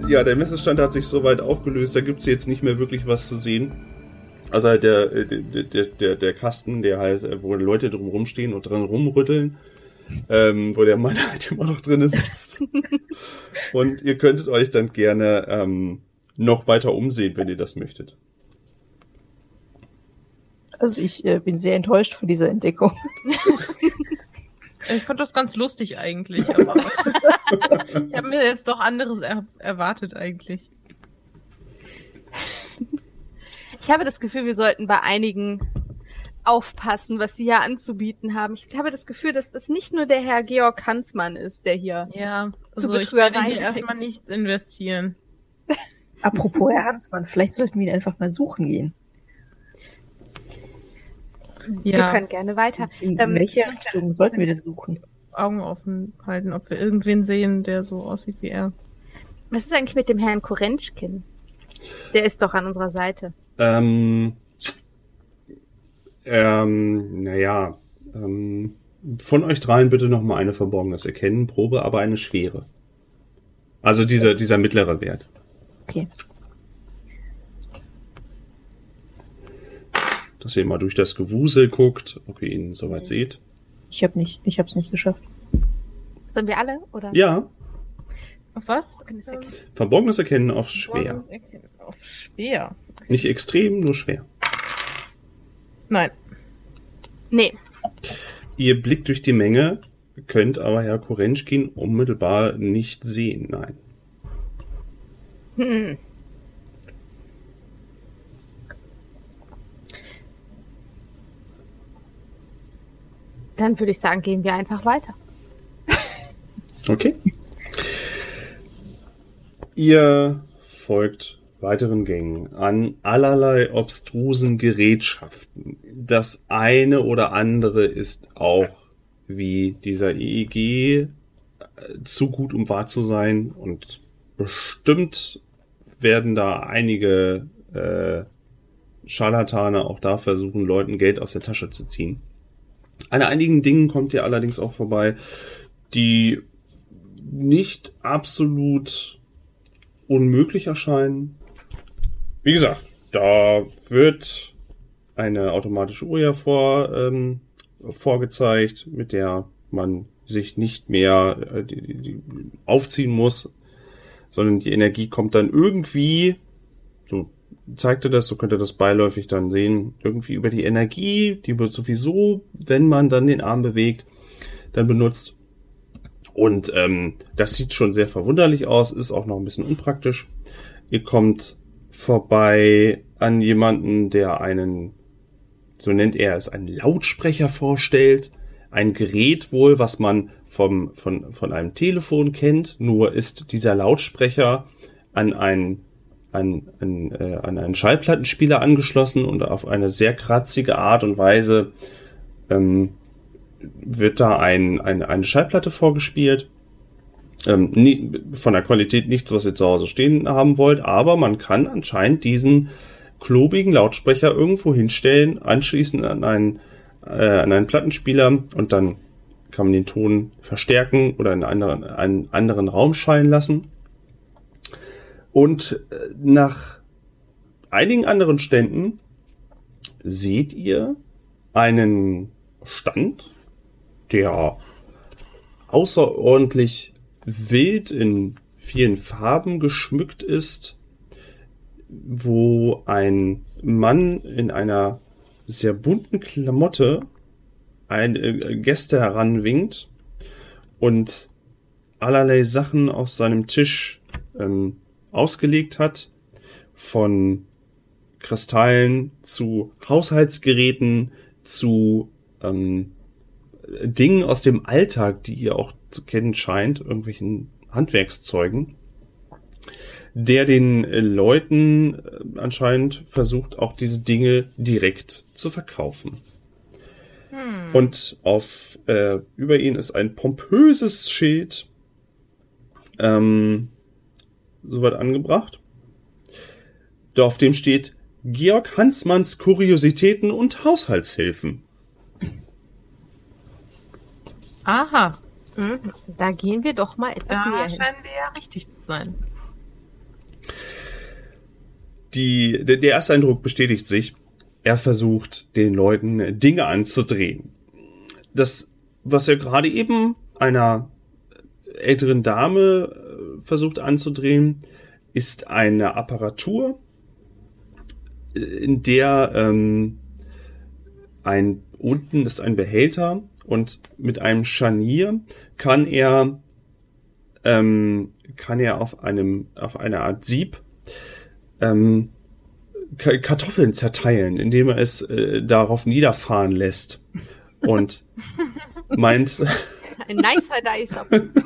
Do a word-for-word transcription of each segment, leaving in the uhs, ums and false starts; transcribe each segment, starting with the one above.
Ja, der Messestand hat sich soweit aufgelöst, da gibt's jetzt nicht mehr wirklich was zu sehen. Also halt der, der, der, der, der Kasten, der halt, wo Leute drum rumstehen und dran rumrütteln, ähm, wo der Mann halt immer noch drin sitzt. Und ihr könntet euch dann gerne ähm, noch weiter umsehen, wenn ihr das möchtet. Also ich äh, bin sehr enttäuscht von dieser Entdeckung. Ich fand das ganz lustig eigentlich, aber ich habe mir jetzt doch anderes er- erwartet eigentlich. Ich habe das Gefühl, wir sollten bei einigen aufpassen, was sie hier anzubieten haben. Ich habe das Gefühl, dass das nicht nur der Herr Georg Hansmann ist, der hier Ja, zu also ich werde Betrügereien hier erstmal nichts investieren. Apropos Herr Hansmann, vielleicht sollten wir ihn einfach mal suchen gehen. Wir Ja, können gerne weiter. In Ähm, welcher Richtung sollten wir denn suchen? Augen offen halten, ob wir irgendwen sehen, der so aussieht wie er. Was ist eigentlich mit dem Herrn Korenschkin? Der ist doch an unserer Seite. Ähm, ähm, naja, ähm, von euch dreien bitte noch mal eine verborgenes Erkennen-Probe, aber eine schwere. Also dieser, dieser mittlere Wert. Okay. Dass ihr mal durch das Gewusel guckt, ob ihr ihn soweit seht. Ich habe nicht, ich habe es nicht geschafft. Sollen wir alle? Oder? Ja, Auf was? Verborgenes Erkennen. verborgenes Erkennen auf schwer. Verborgenes Erkennen. Auf schwer. Nicht extrem, nur schwer. Nein. Nee. Ihr blickt durch die Menge, könnt aber Herr Korenschkin unmittelbar nicht sehen, nein. Hm. Dann würde ich sagen, gehen wir einfach weiter. Okay. Ihr folgt weiteren Gängen an allerlei obstrusen Gerätschaften. Das eine oder andere ist auch wie dieser E E G äh, zu gut, um wahr zu sein, und bestimmt werden da einige äh, Scharlatane auch da versuchen, Leuten Geld aus der Tasche zu ziehen. An einigen Dingen kommt ihr allerdings auch vorbei, die nicht absolut unmöglich erscheinen. Wie gesagt, da wird eine automatische Uhr hervor, ähm, vorgezeigt, mit der man sich nicht mehr äh, die, die, die aufziehen muss, sondern die Energie kommt dann irgendwie, so zeigt er das, so könnt ihr das beiläufig dann sehen, irgendwie über die Energie, die wird sowieso, wenn man dann den Arm bewegt, dann benutzt. Und ähm, das sieht schon sehr verwunderlich aus, ist auch noch ein bisschen unpraktisch. Ihr kommt vorbei an jemanden, der einen, so nennt er es, einen Lautsprecher vorstellt. Ein Gerät wohl, was man vom, von, von einem Telefon kennt, nur ist dieser Lautsprecher an einen, an, an, äh, an einen Schallplattenspieler angeschlossen und auf eine sehr kratzige Art und Weise ähm, wird da ein, ein, eine Schallplatte vorgespielt. Ähm, nie, von der Qualität nichts, was ihr zu Hause stehen haben wollt, aber man kann anscheinend diesen klobigen Lautsprecher irgendwo hinstellen, anschließend an einen, äh, an einen Plattenspieler, und dann kann man den Ton verstärken oder in einen anderen, einen anderen Raum schallen lassen. Und äh, nach einigen anderen Ständen seht ihr einen Stand, der außerordentlich wild in vielen Farben geschmückt ist, wo ein Mann in einer sehr bunten Klamotte eine Gäste heranwinkt und allerlei Sachen auf seinem Tisch ähm, ausgelegt hat, von Kristallen zu Haushaltsgeräten zu ähm, Dingen aus dem Alltag, die ihr auch zu kennen scheint, irgendwelchen Handwerkszeugen, der den äh, Leuten äh, anscheinend versucht, auch diese Dinge direkt zu verkaufen. Hm. Und auf äh, über ihn ist ein pompöses Schild ähm, soweit angebracht, auf dem steht Georg Hansmanns Kuriositäten und Haushaltshilfen. Aha. Hm, da gehen wir doch mal etwas Da näher hin. scheinen wir ja richtig zu sein. Die, der, der erste Eindruck bestätigt sich. Er versucht, den Leuten Dinge anzudrehen. Das, was er gerade eben einer älteren Dame versucht anzudrehen, ist eine Apparatur, in der ähm, ein unten ist ein Behälter und mit einem Scharnier kann er ähm, kann er auf einem auf einer Art Sieb ähm, K- Kartoffeln zerteilen, indem er es äh, darauf niederfahren lässt und meint Ein nicer Dicer.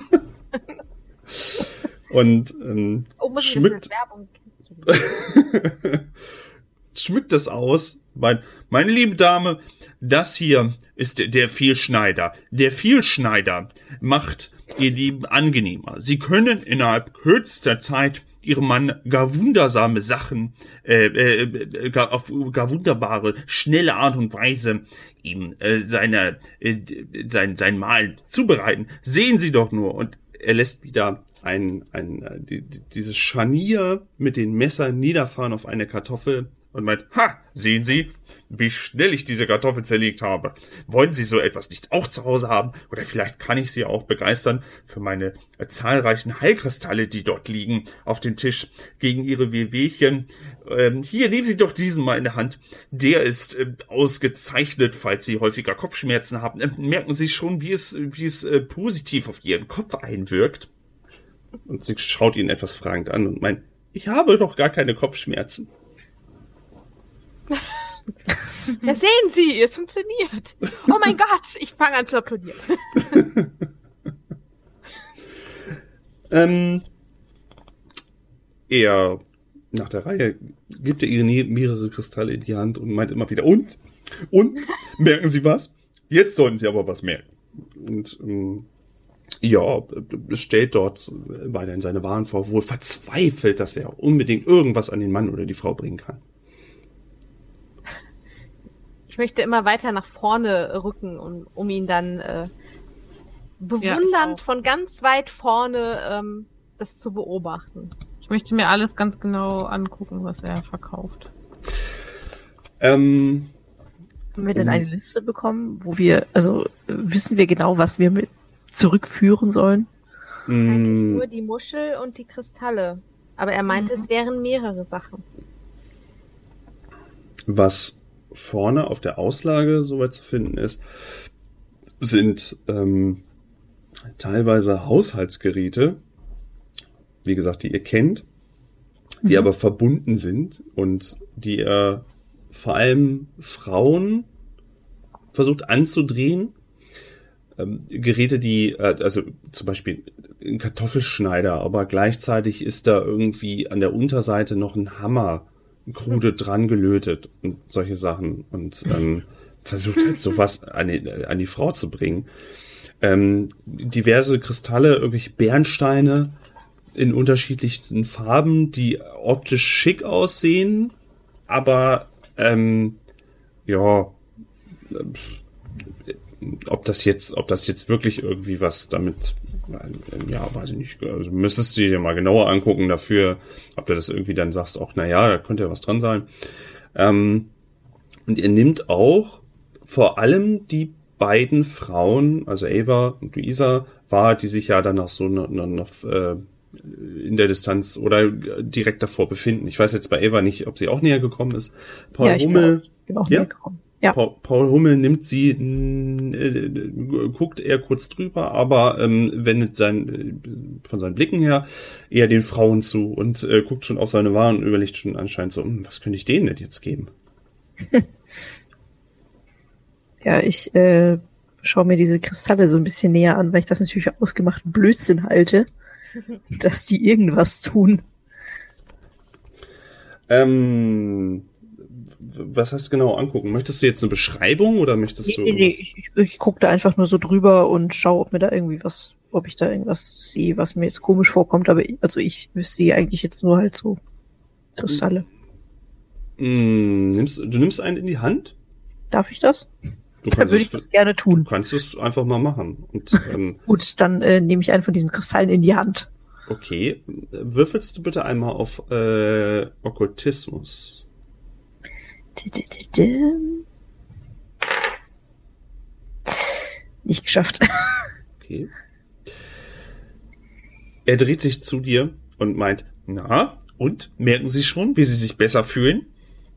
und ähm, Oh, muss ich schmückt das mit Werbung? schmückt das aus. Mein, meine liebe Dame, das hier ist der, der Vielschneider. Der Vielschneider macht ihr Leben angenehmer. Sie können innerhalb kürzester Zeit ihrem Mann gar wundersame Sachen, äh, äh, gar, auf gar wunderbare, schnelle Art und Weise ihm äh, seine, äh, sein, sein Mahl zubereiten. Sehen Sie doch nur. Und er lässt wieder ein, ein, äh, die, dieses Scharnier mit den Messern niederfahren auf eine Kartoffel und meint, ha, sehen Sie, wie schnell ich diese Kartoffel zerlegt habe. Wollen Sie so etwas nicht auch zu Hause haben? Oder vielleicht kann ich Sie auch begeistern für meine äh, zahlreichen Heilkristalle, die dort liegen auf dem Tisch gegen Ihre Wehwehchen. Ähm, hier, nehmen Sie doch diesen mal in der Hand. Der ist äh, ausgezeichnet, falls Sie häufiger Kopfschmerzen haben. Äh, merken Sie schon, wie es, wie es äh, positiv auf Ihren Kopf einwirkt? Und sie schaut ihn etwas fragend an und meint, ich habe doch gar keine Kopfschmerzen. Ja, sehen Sie, es funktioniert. Oh mein Gott, ich fange an zu applaudieren. ähm, er, nach der Reihe, gibt er ihr mehrere Kristalle in die Hand und meint immer wieder, und? Und? Merken Sie was? Jetzt sollten Sie aber was merken. Und, ähm, ja, stellt dort weiterhin seine Waren vor, wohl verzweifelt, dass er unbedingt irgendwas an den Mann oder die Frau bringen kann. Ich möchte immer weiter nach vorne rücken, um, um ihn dann äh, bewundernd Ja, von ganz weit vorne ähm, das zu beobachten. Ich möchte mir alles ganz genau angucken, was er verkauft. Ähm, Haben wir denn eine Liste bekommen, wo wir, also äh, wissen wir genau, was wir mit zurückführen sollen? Eigentlich mh, nur die Muschel und die Kristalle. Aber er meinte, Mhm. es wären mehrere Sachen. was vorne auf der Auslage soweit zu finden ist, sind ähm, teilweise Haushaltsgeräte, wie gesagt, die ihr kennt, die Mhm. aber verbunden sind und die er vor allem Frauen versucht anzudrehen. Ähm, Geräte, die, äh, also zum Beispiel ein Kartoffelschneider, aber gleichzeitig ist da irgendwie an der Unterseite noch ein Hammer krude dran gelötet und solche Sachen und ähm, versucht halt sowas an die, an die Frau zu bringen. Ähm, diverse Kristalle, irgendwelche Bernsteine in unterschiedlichsten Farben, die optisch schick aussehen, aber ähm, ja, äh, ob das jetzt, ob das jetzt wirklich irgendwie was damit, ja, weiß ich nicht, also müsstest du dir mal genauer angucken dafür, ob du das irgendwie dann sagst, auch, naja, da könnte ja was dran sein. Ähm, und er nimmt auch vor allem die beiden Frauen, also Ava und Luisa, wahr, die sich ja dann noch so noch, noch, noch äh, in der Distanz oder direkt davor befinden. Ich weiß jetzt bei Ava nicht, ob sie auch näher gekommen ist. Paul ja, ich Hummel, bin auch, bin auch Ja? näher gekommen. Ja. Paul, Paul Hummel nimmt sie, äh, guckt eher kurz drüber, aber ähm, wendet sein, äh, von seinen Blicken her eher den Frauen zu und äh, guckt schon auf seine Waren und überlegt schon anscheinend so, hm, was könnte ich denen denn jetzt geben? Ja, ich äh, schaue mir diese Kristalle so ein bisschen näher an, weil ich das natürlich für ausgemachten Blödsinn halte, dass die irgendwas tun. Ähm, was heißt genau angucken? Möchtest du jetzt eine Beschreibung oder möchtest du Nee, nee, irgendwas? ich, ich, ich gucke da einfach nur so drüber und schaue, ob mir da irgendwie was, ob ich da irgendwas sehe, was mir jetzt komisch vorkommt. Aber ich, also ich wüsste eigentlich jetzt nur halt so Kristalle. Hm, nimmst, du nimmst einen in die Hand? Darf ich das? Du Dann kannst, würde ich es, das gerne du tun. kannst es einfach mal machen. Und, ähm, Gut, dann äh, nehme ich einen von diesen Kristallen in die Hand. Okay, würfelst du bitte einmal auf äh, Okkultismus. Nicht geschafft. Okay. Er dreht sich zu dir und meint, na, und? Merken Sie schon, wie Sie sich besser fühlen?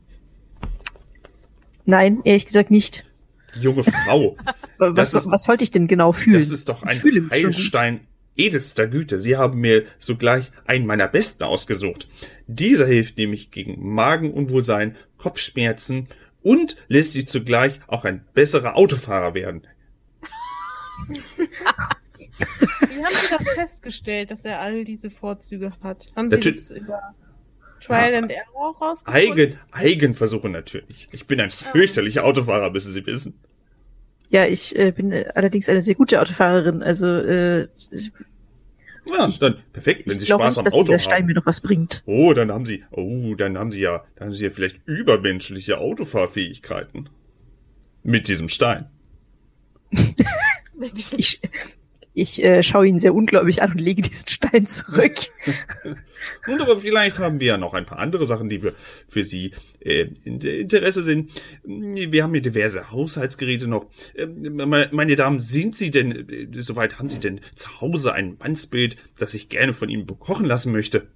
Nein, ehrlich gesagt nicht. Junge Frau. was, ist, was sollte ich denn genau fühlen? Das ist doch ein fühle Heilstein edelster Güte. Sie haben mir sogleich einen meiner besten ausgesucht. Dieser hilft nämlich gegen Magenunwohlsein, Kopfschmerzen und lässt Sie zugleich auch ein besserer Autofahrer werden. Wie haben Sie das festgestellt, dass er all diese Vorzüge hat? Haben Sie Natürlich. das über Trial and Error auch rausgefunden? Eigen, Eigenversuche natürlich. Ich bin ein fürchterlicher Autofahrer, müssen Sie wissen. Ja, ich äh, bin äh, allerdings eine sehr gute Autofahrerin. Also äh, Ja, ich, dann perfekt, wenn ich Sie glaube Spaß nicht, am dass Auto dieser Stein haben. mir noch was bringt. Oh, dann haben Sie, oh, dann haben Sie ja, dann haben Sie ja vielleicht übermenschliche Autofahrfähigkeiten. Mit diesem Stein. Ich, ich äh, schaue ihn sehr ungläubig an und lege diesen Stein zurück. Und aber vielleicht haben wir ja noch ein paar andere Sachen, die wir für Sie äh, in Interesse sind. Wir haben hier diverse Haushaltsgeräte noch. Äh, meine, meine Damen, sind Sie denn, äh, soweit haben Sie denn zu Hause ein Mannsbild, das ich gerne von Ihnen bekochen lassen möchte?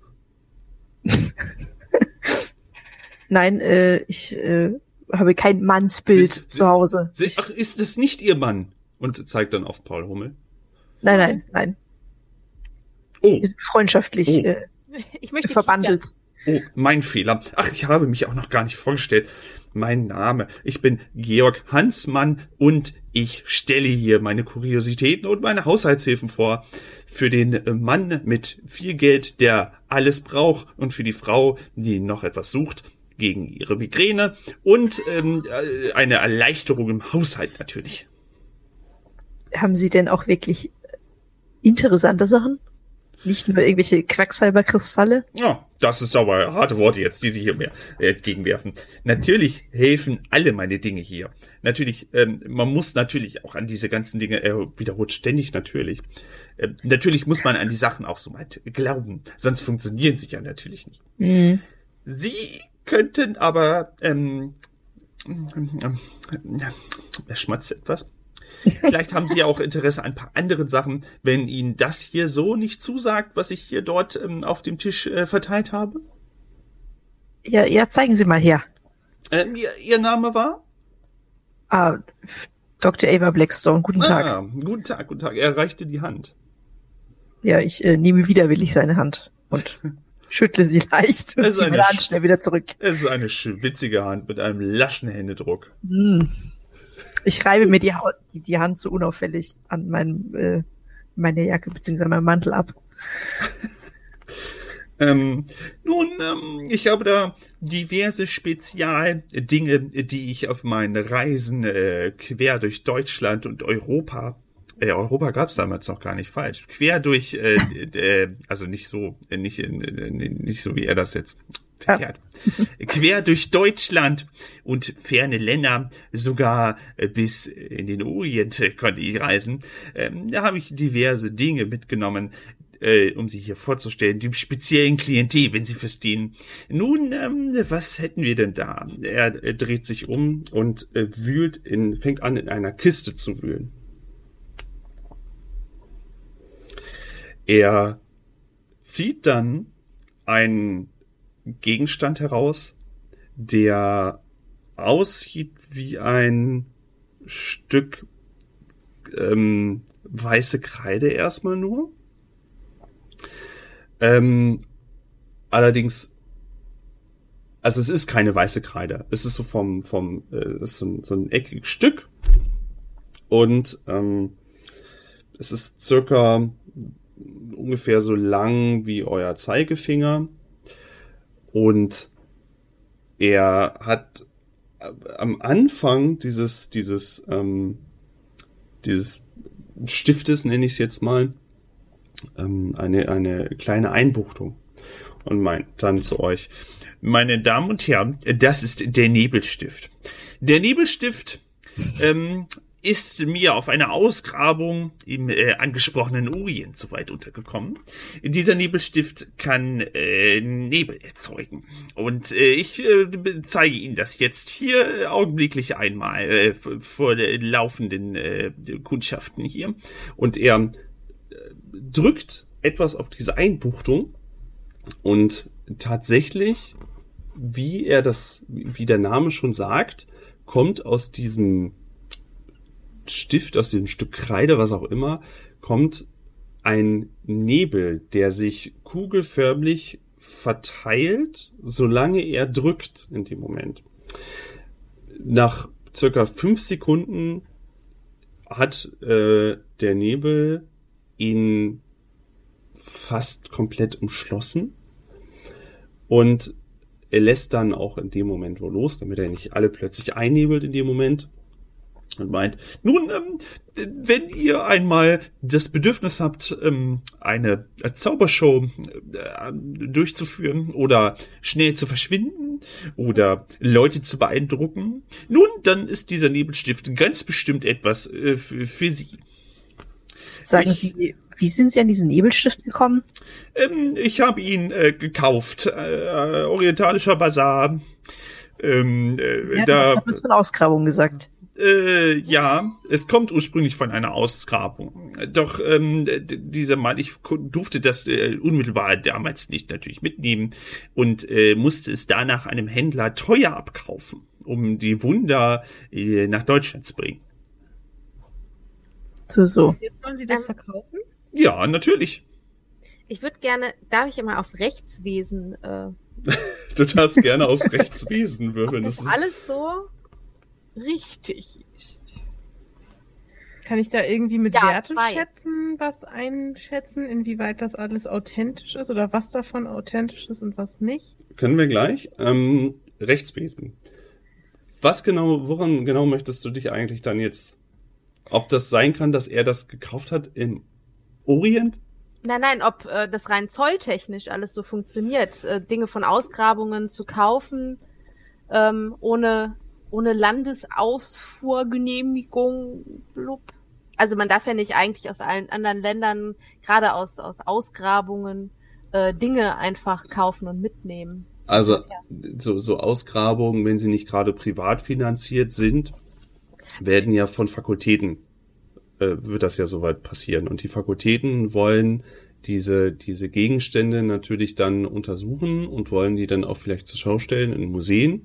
Nein, äh, ich äh, habe kein Mannsbild Sie- zu Hause. Sie, Ich, ach, ist das nicht Ihr Mann? Und zeigt dann auf Paul Hummel. nein, nein, nein. Oh, Wir sind freundschaftlich Oh. äh, Ich möchte verbandelt. oh, mein Fehler. Ach, ich habe mich auch noch gar nicht vorgestellt. Mein Name. Ich bin Georg Hansmann und ich stelle hier meine Kuriositäten und meine Haushaltshilfen vor. Für den Mann mit viel Geld, der alles braucht, und für die Frau, die noch etwas sucht gegen ihre Migräne und ähm, eine Erleichterung im Haushalt natürlich. Haben Sie denn auch wirklich interessante Sachen? Nicht nur irgendwelche Quacksalberkristalle? Ja, das ist aber harte Worte jetzt, die Sie hier mir äh, entgegenwerfen. Natürlich helfen alle meine Dinge hier. Natürlich, ähm, man muss natürlich auch an diese ganzen Dinge, äh, wiederholt ständig natürlich. Äh, natürlich muss man an die Sachen auch so weit glauben, sonst funktionieren sie ja natürlich nicht. Mhm. Sie könnten aber, ähm, ähm, er schmatzt etwas. Vielleicht haben Sie ja auch Interesse an ein paar anderen Sachen, wenn Ihnen das hier so nicht zusagt, was ich hier dort ähm, auf dem Tisch äh, verteilt habe. Ja, ja, zeigen Sie mal her. Ähm, ihr, ihr Name war? Ah, Doktor Ava Blackstone, guten Tag. Ah, guten Tag, guten Tag. Er reichte die Hand. Ja, ich äh, nehme widerwillig seine Hand und schüttle sie leicht und Es ist ziehe eine meine Hand Sch- schnell wieder zurück. Es ist eine schwitzige Hand mit einem laschen Händedruck. Hm. Ich reibe mir die, Haut, die, die Hand so unauffällig an meinem, äh, meine Jacke bzw. meinem Mantel ab. Ähm, nun, ähm, ich habe da diverse Spezialdinge, die ich auf meinen Reisen äh, quer durch Deutschland und Europa, äh, Europa gab es damals noch gar nicht, falsch, quer durch, äh, äh, also nicht so, äh, nicht, äh, nicht so wie er das jetzt verkehrt, quer durch Deutschland und ferne Länder, sogar äh, bis in den Orient äh, konnte ich reisen. Ähm, da habe ich diverse Dinge mitgenommen, Äh, um sie hier vorzustellen, dem speziellen Klientel, wenn Sie verstehen. Nun, ähm, was hätten wir denn da? Er, er dreht sich um und äh, wühlt in, fängt an, in einer Kiste zu wühlen. Er zieht dann einen Gegenstand heraus, der aussieht wie ein Stück ähm, weiße Kreide erstmal nur. Ähm, allerdings, also es ist keine weiße Kreide. Es ist so vom, vom, äh, es ist so ein, so ein eckiges Stück. Und ähm, es ist circa ungefähr so lang wie euer Zeigefinger. Und er hat am Anfang dieses, dieses, ähm, dieses Stiftes, nenne ich es jetzt mal, eine, eine kleine Einbuchtung und meint dann zu euch: Meine Damen und Herren, das ist der Nebelstift. Der Nebelstift ähm, ist mir auf einer Ausgrabung im äh, angesprochenen Orient soweit untergekommen. Dieser Nebelstift kann äh, Nebel erzeugen. Und äh, ich äh, zeige Ihnen das jetzt hier augenblicklich einmal äh, vor den laufenden äh, Kundschaften hier. Und er äh, drückt etwas auf diese Einbuchtung und tatsächlich, wie er das, wie der Name schon sagt, kommt aus diesem Stift, aus dem Stück Kreide, was auch immer, kommt ein Nebel, der sich kugelförmig verteilt, solange er drückt in dem Moment. Nach circa fünf Sekunden hat äh, der Nebel ihn fast komplett umschlossen und er lässt dann auch in dem Moment wo los, damit er nicht alle plötzlich einnebelt in dem Moment. Und meint, nun, ähm, wenn ihr einmal das Bedürfnis habt, ähm, eine Zaubershow äh, durchzuführen oder schnell zu verschwinden oder Leute zu beeindrucken, nun, dann ist dieser Nebelstift ganz bestimmt etwas äh, für, für Sie. Sagen ich, Sie, wie sind Sie an diesen Nebelstift gekommen? Ähm, ich habe ihn äh, gekauft. Äh, orientalischer Basar. Ähm, äh, Ja, da ich habe das von Ausgrabung gesagt. Äh, ja, es kommt ursprünglich von einer Ausgrabung. Doch ähm, d- dieser Mann, ich durfte das äh, unmittelbar damals nicht natürlich mitnehmen und äh, musste es danach einem Händler teuer abkaufen, um die Wunder äh, nach Deutschland zu bringen. So, so. Jetzt wollen Sie das Ähm, verkaufen? Ja, natürlich. Ich würde gerne, darf ich immer auf Rechtswesen, äh, Du darfst gerne aus Rechtswesen würfeln. ob Das das ist, alles so richtig ist. Kann ich da irgendwie mit Ja, Werteschätzen was einschätzen, inwieweit das alles authentisch ist oder was davon authentisch ist und was nicht? können wir gleich. Ähm, Rechtswesen. Was genau, woran genau möchtest du dich eigentlich dann jetzt, ob das sein kann, dass er das gekauft hat im Orient? Nein, nein, ob äh, das rein zolltechnisch alles so funktioniert, äh, Dinge von Ausgrabungen zu kaufen, ähm, ohne, ohne Landesausfuhrgenehmigung, blub. Also man darf ja nicht eigentlich aus allen anderen Ländern, gerade aus, aus Ausgrabungen, äh, Dinge einfach kaufen und mitnehmen. Also so, so Ausgrabungen, wenn sie nicht gerade privat finanziert sind, werden ja von Fakultäten, äh, wird das ja soweit passieren. Und die Fakultäten wollen diese, diese Gegenstände natürlich dann untersuchen und wollen die dann auch vielleicht zur Schau stellen in Museen.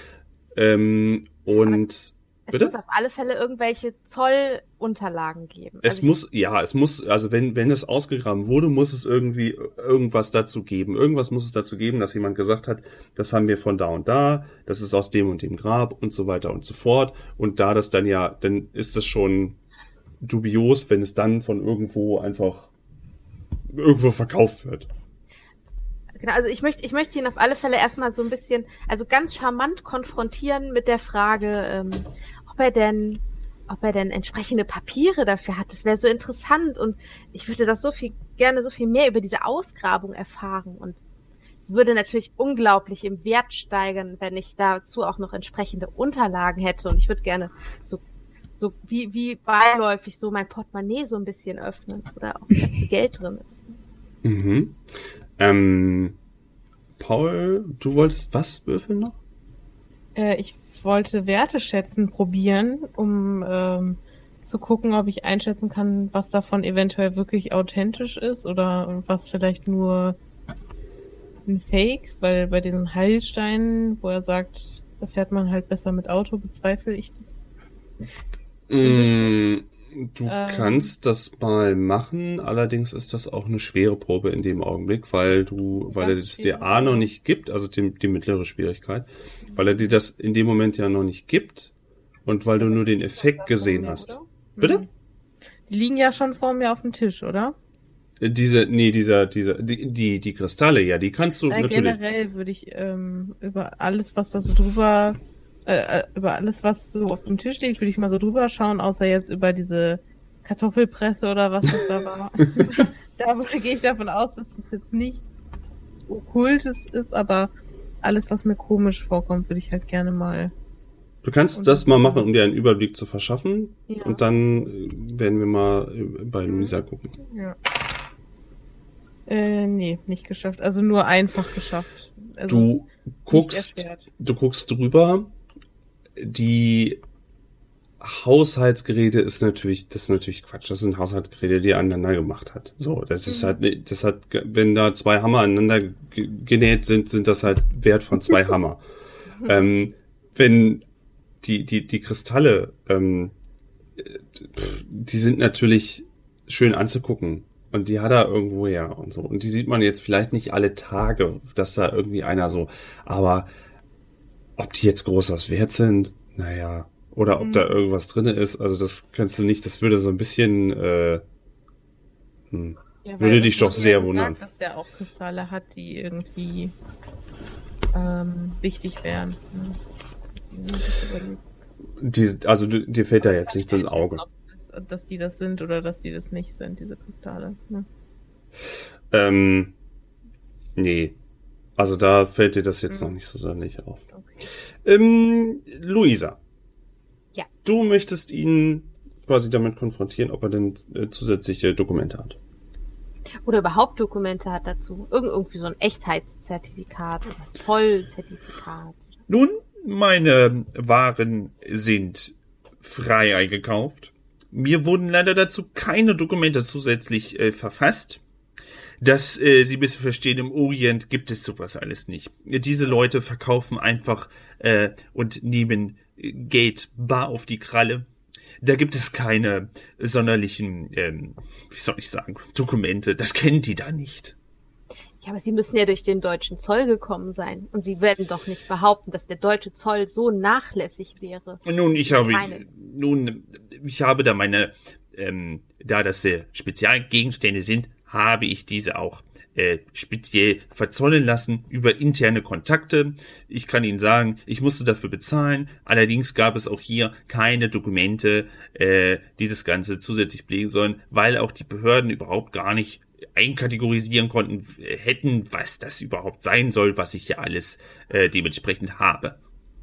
Ähm, und Es bitte? muss auf alle Fälle irgendwelche Zollunterlagen geben. Es Also muss, ja, es muss, also wenn, wenn es ausgegraben wurde, muss es irgendwie irgendwas dazu geben. Irgendwas muss es dazu geben, dass jemand gesagt hat, das haben wir von da und da, das ist aus dem und dem Grab und so weiter und so fort. Und da das dann ja, dann ist es schon dubios, wenn es dann von irgendwo einfach irgendwo verkauft wird. Genau, also ich möchte, ich möchte ihn auf alle Fälle erstmal so ein bisschen, also ganz charmant konfrontieren mit der Frage, ähm, ob er denn, ob er denn entsprechende Papiere dafür hat. Das wäre so interessant und ich würde das so viel, gerne so viel mehr über diese Ausgrabung erfahren und es würde natürlich unglaublich im Wert steigern, wenn ich dazu auch noch entsprechende Unterlagen hätte und ich würde gerne so, so wie, wie beiläufig so mein Portemonnaie so ein bisschen öffnen oder auch, dass viel Geld drin ist. Mhm. Ähm, Paul, du wolltest was würfeln noch? Äh, ich wollte Werteschätzen probieren, um ähm, zu gucken, ob ich einschätzen kann, was davon eventuell wirklich authentisch ist oder was vielleicht nur ein Fake, weil bei diesen Heilsteinen, wo er sagt, da fährt man halt besser mit Auto, bezweifle ich das. Mm, du Ähm. kannst das mal machen, allerdings ist das auch eine schwere Probe in dem Augenblick, weil du, weil er Ganz es dir schwere A noch Probe. nicht gibt, also die, die mittlere Schwierigkeit, weil er dir das in dem Moment ja noch nicht gibt und weil du nur den Effekt gesehen hast. Oder? Bitte? Mhm. Die liegen ja schon vor mir auf dem Tisch, oder? Äh, Diese, nee, dieser, dieser, die, die, die Kristalle, ja, die kannst du Äh, natürlich. generell würde ich ähm, über alles, was da so drüber, äh, äh, über alles, was so auf dem Tisch liegt, würde ich mal so drüber schauen, außer jetzt über diese Kartoffelpresse oder was das da war. Da gehe ich davon aus, dass das jetzt nicht Okkultes ist, aber alles, was mir komisch vorkommt, würde ich halt gerne mal Du kannst Und das mal machen, um dir einen Überblick zu verschaffen. Ja. Und dann äh, werden wir mal äh, bei Luisa gucken. Ja. Äh, nee, nicht geschafft. Also nur einfach geschafft. Also Du guckst, erschwert. du guckst drüber. Die Haushaltsgeräte ist natürlich, das ist natürlich Quatsch. Das sind Haushaltsgeräte, die er aneinander gemacht hat. So, das ist Mhm. halt, das hat, wenn da zwei Hammer aneinander ge- genäht sind, sind das halt Wert von zwei Hammer. ähm, wenn die, die, die Kristalle, ähm, die sind natürlich schön anzugucken. Und die hat er irgendwo her und so. Und die sieht man jetzt vielleicht nicht alle Tage, dass da irgendwie einer so, aber ob die jetzt groß was wert sind, naja, oder ob Mhm. da irgendwas drin ist, also das kannst du nicht, das würde so ein bisschen, äh, hm. Ja, Würde weil dich das doch wurde sehr ja gesagt, wundern. dass der auch Kristalle hat, die irgendwie ähm, wichtig wären. Ne? Deswegen hab ich überlegt, Die, also du, dir fällt da jetzt nichts ins Auge. ob das, dass die das sind oder dass die das nicht sind, diese Kristalle. Ne? Ähm, nee. Also da fällt dir das jetzt Mhm. noch nicht so sonderlich auf. Okay. Ähm, Luisa. Ja. Du möchtest ihn quasi damit konfrontieren, ob er denn äh, zusätzliche Dokumente hat. Oder überhaupt Dokumente hat dazu. Irgend, irgendwie so ein Echtheitszertifikat oder Zollzertifikat. Nun, meine Waren sind frei eingekauft. Mir wurden leider dazu keine Dokumente zusätzlich äh, verfasst. Das, äh, Sie müssen verstehen, im Orient gibt es sowas alles nicht. Diese Leute verkaufen einfach äh, und nehmen äh, Geld bar auf die Kralle. Da gibt es keine sonderlichen, ähm, wie soll ich sagen, Dokumente. Das kennen die da nicht. Ja, aber Sie müssen ja durch den deutschen Zoll gekommen sein. Und Sie werden doch nicht behaupten, dass der deutsche Zoll so nachlässig wäre. Nun, ich habe, Keine. nun, ich habe da meine, ähm, da das äh, Spezialgegenstände sind, habe ich diese auch äh, speziell verzollen lassen über interne Kontakte. Ich kann Ihnen sagen, ich musste dafür bezahlen. Allerdings gab es auch hier keine Dokumente, äh, die das Ganze zusätzlich belegen sollen, weil auch die Behörden überhaupt gar nicht einkategorisieren konnten, äh, hätten, was das überhaupt sein soll, was ich hier alles äh, dementsprechend habe.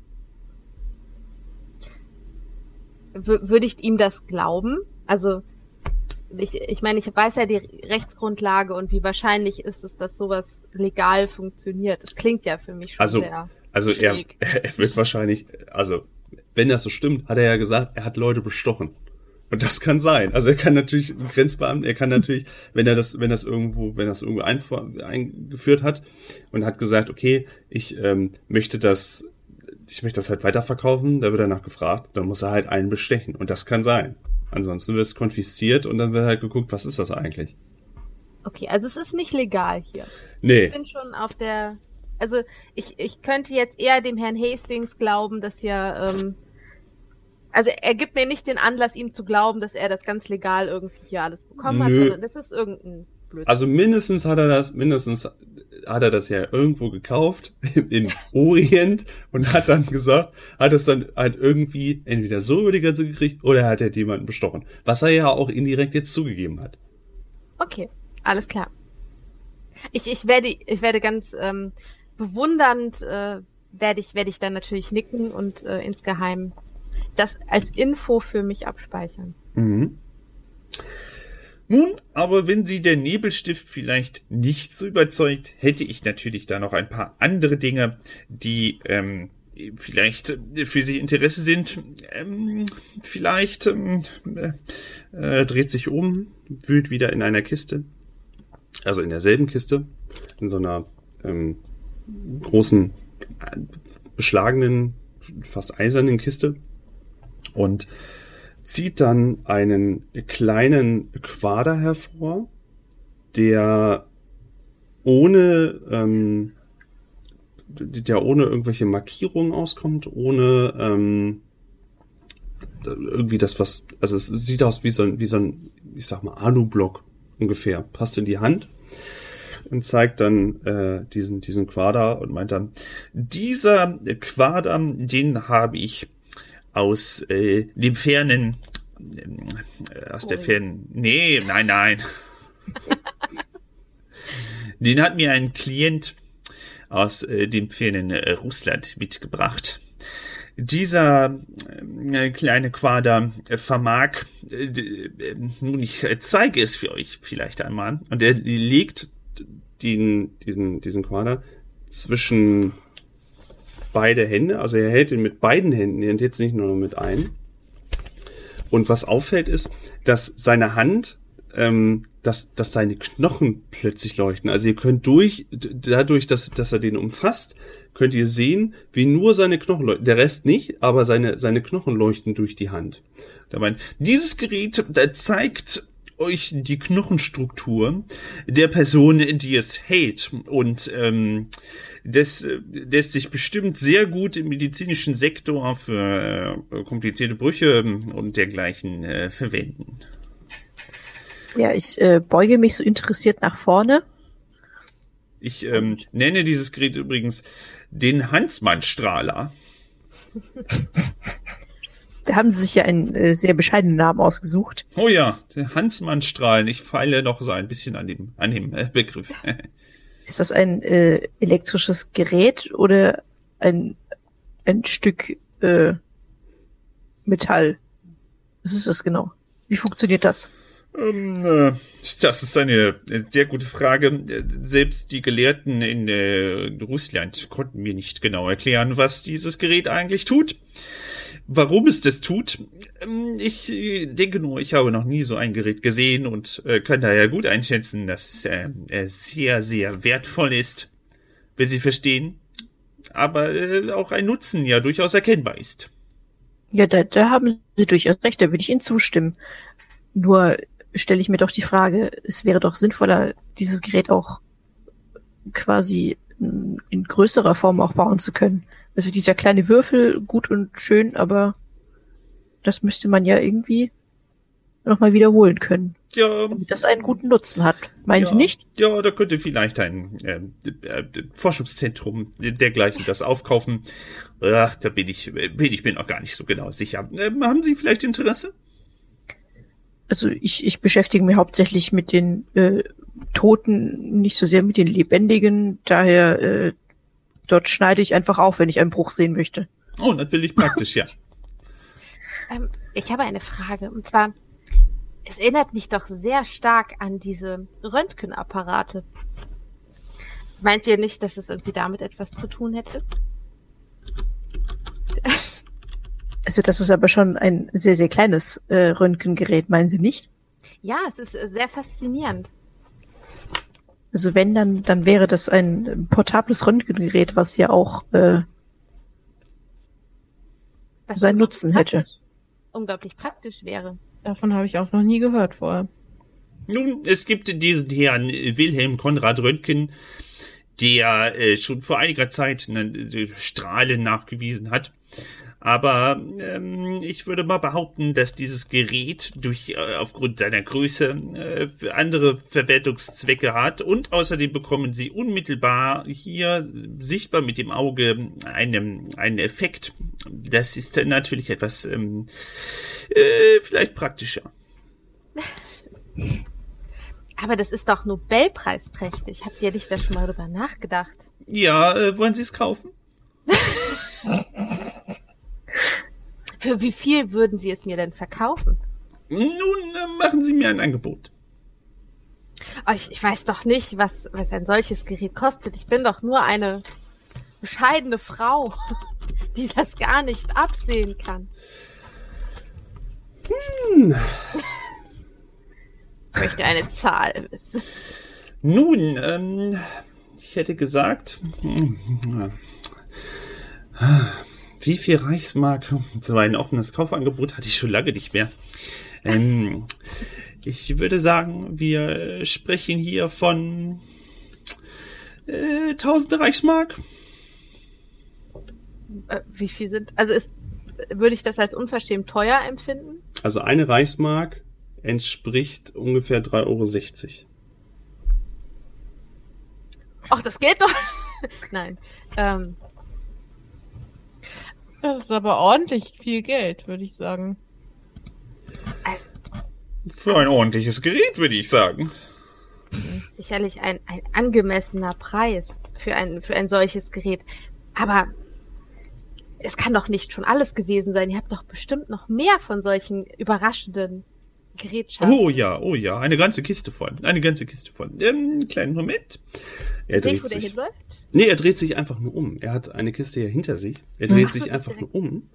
W- würde ich ihm das glauben? Also, ich, ich meine, ich weiß ja die Rechtsgrundlage und wie wahrscheinlich ist es, dass sowas legal funktioniert. Das klingt ja für mich schon Also, sehr also er, schräg. er wird wahrscheinlich, also wenn das so stimmt, hat er ja gesagt, er hat Leute bestochen. Und das kann sein. Also er kann natürlich ein Grenzbeamten, er kann natürlich, wenn er das, wenn das irgendwo, wenn das irgendwo einf- eingeführt hat und hat gesagt, okay, ich ähm, möchte das, ich möchte das halt weiterverkaufen, da wird er nachgefragt, dann muss er halt einen bestechen. Und das kann sein. Ansonsten wird es konfisziert und dann wird halt geguckt, was ist das eigentlich? Okay, also es ist nicht legal hier. Ich Nee, bin schon auf der. Also ich, ich könnte jetzt eher dem Herrn Hastings glauben, dass ja. Ähm, also er gibt mir nicht den Anlass, ihm zu glauben, dass er das ganz legal irgendwie hier alles bekommen hat, Nö. sondern das ist irgendein Blödsinn. also mindestens hat er das, mindestens hat er das ja irgendwo gekauft, im Orient, und hat dann gesagt, hat es dann halt irgendwie entweder so über die Grenze gekriegt oder er hat halt jemanden bestochen. Was er ja auch indirekt jetzt zugegeben hat. Okay, alles klar. Ich, ich werde, ich werde ganz ähm, bewundernd, äh, werde ich, werde ich dann natürlich nicken und äh, insgeheim das als Info für mich abspeichern. Mhm. Nun, aber wenn Sie der Nebelstift vielleicht nicht so überzeugt, hätte ich natürlich da noch ein paar andere Dinge, die ähm, vielleicht äh, für Sie Interesse sind. Ähm, vielleicht ähm, äh, dreht sich um, wühlt wieder in einer Kiste, also in derselben Kiste, in so einer ähm, großen, äh, beschlagenen, fast eisernen Kiste und zieht dann einen kleinen Quader hervor, der ohne, ähm, der ohne irgendwelche Markierungen auskommt, ohne ähm, irgendwie das, was, also es sieht aus wie so ein, wie so ein, ich sag mal, Alu-Block ungefähr, passt in die Hand und zeigt dann äh, diesen, diesen Quader und meint dann, dieser Quader, den habe ich aus äh, dem fernen, äh, aus der fernen, nee, nein, nein. Den hat mir ein Klient aus äh, dem fernen äh, Russland mitgebracht. Dieser äh, kleine Quader äh, vermag, äh, äh, nun, ich äh, zeige es für euch vielleicht einmal. Und er legt den, diesen, diesen Quader zwischen beide Hände, also er hält ihn mit beiden Händen, er hält jetzt nicht nur mit einem. Und was auffällt ist, dass seine Hand, ähm, dass, dass seine Knochen plötzlich leuchten. Also ihr könnt durch, dadurch, dass, dass er den umfasst, könnt ihr sehen, wie nur seine Knochen leuchten. Der Rest nicht, aber seine, seine Knochen leuchten durch die Hand. Der meint, dieses Gerät, da zeigt euch die Knochenstruktur der Person, die es hält. Und ähm, das lässt sich bestimmt sehr gut im medizinischen Sektor für äh, komplizierte Brüche und dergleichen äh, verwenden. Ja, ich äh, beuge mich so interessiert nach vorne. Ich ähm, nenne dieses Gerät übrigens den Hansmann-Strahler. Da haben sie sich ja einen äh, sehr bescheidenen Namen ausgesucht. Oh ja, der Hansmann-Strahlen. Ich feile noch so ein bisschen an dem, an dem äh, Begriff. Ist das ein äh, elektrisches Gerät oder ein, ein Stück äh, Metall? Was ist das genau? Wie funktioniert das? Ähm, äh, das ist eine sehr gute Frage. Selbst die Gelehrten in äh, Russland konnten mir nicht genau erklären, was dieses Gerät eigentlich tut. Warum es das tut? Ähm, ich äh, denke nur, ich habe noch nie so ein Gerät gesehen und äh, kann daher gut einschätzen, dass es äh, äh, sehr, sehr wertvoll ist, wenn Sie verstehen. Aber äh, auch ein Nutzen ja durchaus erkennbar ist. Ja, da, da haben Sie durchaus recht, da würde ich Ihnen zustimmen. Nur stelle ich mir doch die Frage, es wäre doch sinnvoller, dieses Gerät auch quasi in größerer Form auch bauen zu können. Also dieser kleine Würfel, gut und schön, aber das müsste man ja irgendwie nochmal wiederholen können. Ja. Damit das einen guten Nutzen hat. Meinen ja, Sie nicht? Ja, da könnte vielleicht ein äh, äh, Forschungszentrum dergleichen das aufkaufen. Ach, da bin ich, bin ich mir noch gar nicht so genau sicher. Äh, haben Sie vielleicht Interesse? Also ich, ich beschäftige mich hauptsächlich mit den äh, Toten, nicht so sehr mit den Lebendigen. Daher äh, dort schneide ich einfach auf, wenn ich einen Bruch sehen möchte. Oh, natürlich praktisch, ja. Ähm, ich habe eine Frage. Und zwar, es erinnert mich doch sehr stark an diese Röntgenapparate. Meint ihr nicht, dass es irgendwie damit etwas zu tun hätte? Also das ist aber schon ein sehr, sehr kleines äh, Röntgengerät, meinen Sie nicht? Ja, es ist äh, sehr faszinierend. Also wenn, dann, dann wäre das ein portables Röntgengerät, was ja auch äh, Was seinen Nutzen hätte. praktisch, unglaublich praktisch wäre. Davon habe ich auch noch nie gehört vorher. Nun, es gibt diesen Herrn Wilhelm Konrad Röntgen, der äh, schon vor einiger Zeit eine Strahlen nachgewiesen hat. Aber ähm, ich würde mal behaupten, dass dieses Gerät durch äh, aufgrund seiner Größe äh, andere Verwertungszwecke hat und außerdem bekommen sie unmittelbar hier sichtbar mit dem Auge einen, einen Effekt. Das ist dann natürlich etwas ähm, äh, vielleicht praktischer. Aber das ist doch Nobelpreisträchtig. Habt ihr nicht da schon mal drüber nachgedacht? Ja, äh, wollen Sie es kaufen? Für wie viel würden Sie es mir denn verkaufen? Nun, äh, machen Sie mir ein Angebot. Oh, ich, ich weiß doch nicht, was, was ein solches Gerät kostet. Ich bin doch nur eine bescheidene Frau, die das gar nicht absehen kann. Hm. Ich möchte eine Zahl wissen. Nun, ähm, ich hätte gesagt, wie viel Reichsmark? So ein offenes Kaufangebot hatte ich schon lange nicht mehr. Ähm, ich würde sagen, wir sprechen hier von äh, tausend Reichsmark. Äh, wie viel sind? Also ist, würde ich das als unverschämt teuer empfinden? Also eine Reichsmark entspricht ungefähr drei Euro sechzig. Ach, das geht doch. Nein. Ähm, Das ist aber ordentlich viel Geld, würde ich sagen. also, Für ein ordentliches Gerät, würde ich sagen. sicherlich ein, ein angemessener Preis für ein, für ein solches Gerät. Aber es kann doch nicht schon alles gewesen sein. Ihr habt doch bestimmt noch mehr von solchen überraschenden Gerätschaften. Oh ja, oh ja, eine ganze Kiste voll. Eine ganze Kiste voll. Ähm, kleinen Moment. Er Sehe ich, dreht wo der sich. hinläuft? Nee, er dreht sich einfach nur um. Er hat eine Kiste hier hinter sich. Er dreht Ach so, sich das einfach direkt. nur um.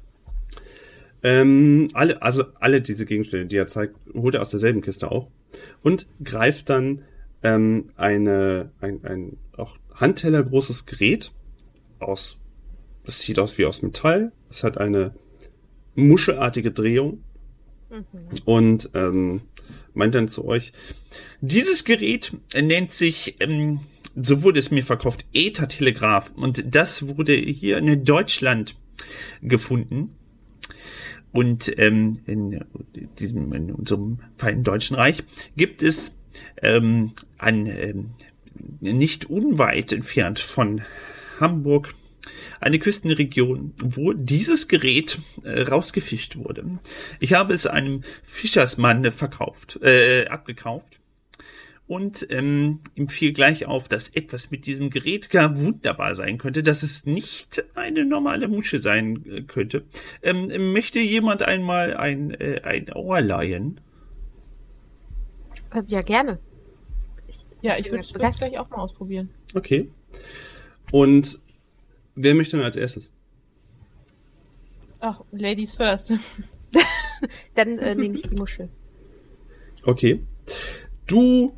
Ähm, alle, also alle diese Gegenstände, die er zeigt, holt er aus derselben Kiste auch und greift dann ähm, eine ein, ein auch handtellergroßes Gerät aus. Es sieht aus wie aus Metall. Es hat eine muschelartige Drehung Mhm. und ähm, meint dann zu euch: Dieses Gerät nennt sich, ähm, so wurde es mir verkauft, Äthertelegraph, und das wurde hier in Deutschland gefunden. Und ähm, in diesem, in unserem feinen Deutschen Reich gibt es ähm, an ähm, nicht unweit entfernt von Hamburg eine Küstenregion, wo dieses Gerät äh, rausgefischt wurde. Ich habe es einem Fischersmann verkauft, äh, abgekauft. Und ähm, ihm fiel gleich auf, dass etwas mit diesem Gerät gar wunderbar sein könnte, dass es nicht eine normale Muschel sein äh, könnte. Ähm, möchte jemand einmal ein, äh, ein Ohr leihen? Äh, Ja, gerne. Ja, ich bin würde ganz es begeistert. gleich auch mal ausprobieren. Okay. Und wer möchte denn als erstes? Ach, Ladies first. Dann äh, nehme ich die Muschel. Okay. Du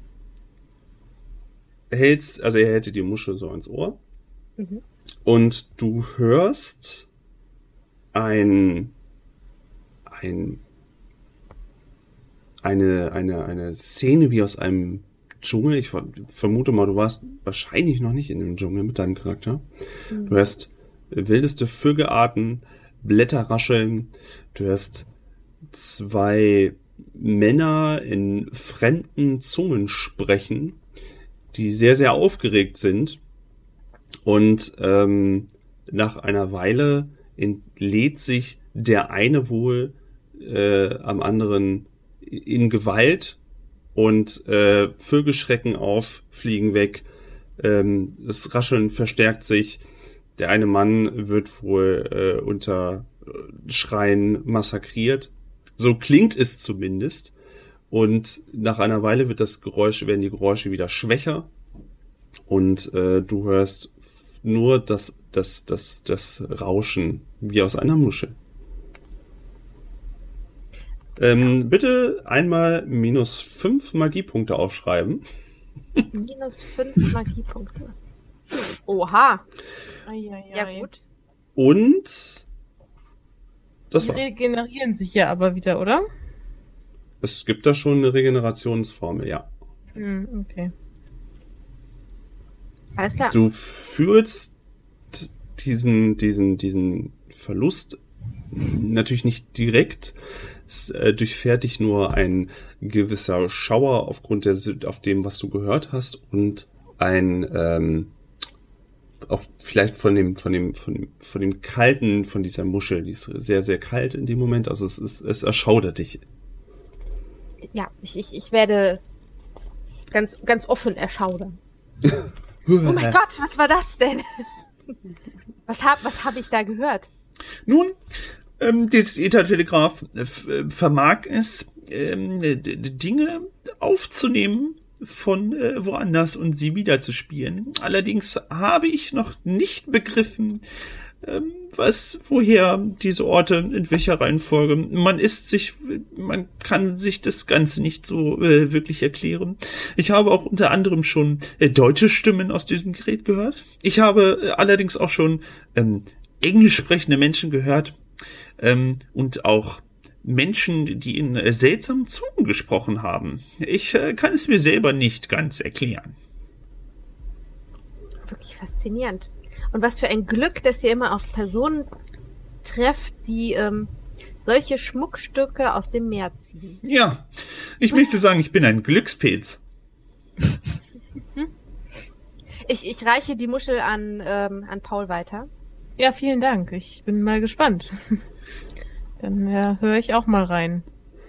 hältst, also er hält dir die Muschel so ans Ohr. Mhm. Und du hörst ein, ein, eine, eine, eine Szene wie aus einem Dschungel. Ich ver- vermute mal, du warst wahrscheinlich noch nicht in dem Dschungel mit deinem Charakter. Mhm. Du hörst wildeste Vögelarten, Blätter rascheln. Du hörst zwei Männer in fremden Zungen sprechen, die sehr, sehr aufgeregt sind. Und ähm, nach einer Weile entlädt sich der eine wohl äh, am anderen in Gewalt und äh, Vögel schrecken auf, fliegen weg. Ähm, das Rascheln verstärkt sich. Der eine Mann wird wohl äh, unter Schreien massakriert. So klingt es zumindest. Und nach einer Weile wird das Geräusch, werden die Geräusche wieder schwächer. Und äh, du hörst nur das, das, das, das Rauschen wie aus einer Muschel. Ähm, bitte einmal minus fünf Magiepunkte aufschreiben. Minus fünf Magiepunkte. Oha. Eieiei. Ja, gut. Und das Die war's. regenerieren sich ja aber wieder, oder? Es gibt da schon eine Regenerationsformel, ja. Hm, okay. Alles klar. Du fühlst diesen, diesen, diesen Verlust natürlich nicht direkt. Es äh, durchfährt dich nur ein gewisser Schauer aufgrund der, auf dem, was du gehört hast, und ein, ähm, auch vielleicht von dem, von dem, von dem, von dem Kalten von dieser Muschel. Die ist sehr, sehr kalt in dem Moment. Also es ist, es erschaudert dich. Ja, ich, ich, ich werde ganz, ganz offen erschaudern. Oh mein Gott, was war das denn? Was hab, was hab ich da gehört? Nun, ähm, dieses Äthertelegraph äh, f- äh, vermag es, ähm, d- d- Dinge aufzunehmen von äh, woanders und sie wiederzuspielen. Allerdings habe ich noch nicht begriffen, ähm, was, woher diese Orte, in welcher Reihenfolge. Man ist sich, man kann sich das Ganze nicht so äh, wirklich erklären. Ich habe auch unter anderem schon äh, deutsche Stimmen aus diesem Gerät gehört. Ich habe äh, allerdings auch schon ähm, englisch sprechende Menschen gehört, ähm, und auch Menschen, die in äh, seltsamen Zungen gesprochen haben. Ich äh, kann es mir selber nicht ganz erklären. Wirklich faszinierend. Und was für ein Glück, dass ihr immer auf Personen trefft, die ähm, solche Schmuckstücke aus dem Meer ziehen. Ja, ich möchte sagen, ich bin ein Glückspilz. Ich, ich reiche die Muschel an, ähm, an Paul weiter. Ja, vielen Dank. Ich bin mal gespannt. Dann ja, höre ich auch mal rein.